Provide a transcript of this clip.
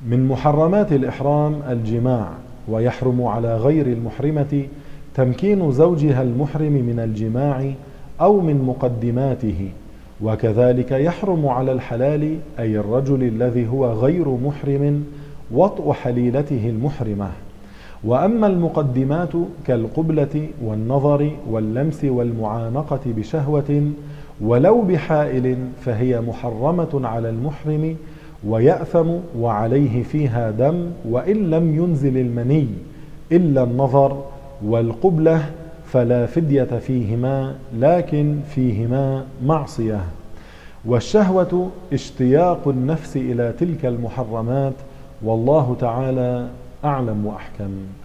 من محرمات الإحرام الجماع، ويحرم على غير المحرمة تمكين زوجها المحرم من الجماع أو من مقدماته، وكذلك يحرم على الحلال أي الرجل الذي هو غير محرم وطء حليلته المحرمة. وأما المقدمات كالقبلة والنظر واللمس والمعانقة بشهوة ولو بحائل فهي محرمة على المحرم، ويأثم وعليه فيها دم وإن لم ينزل المني إلا النظر والقبلة فلا فدية فيهما، لكن فيهما معصية. والشهوة اشتياق النفس إلى تلك المحرمات، والله تعالى أعلم وأحكم.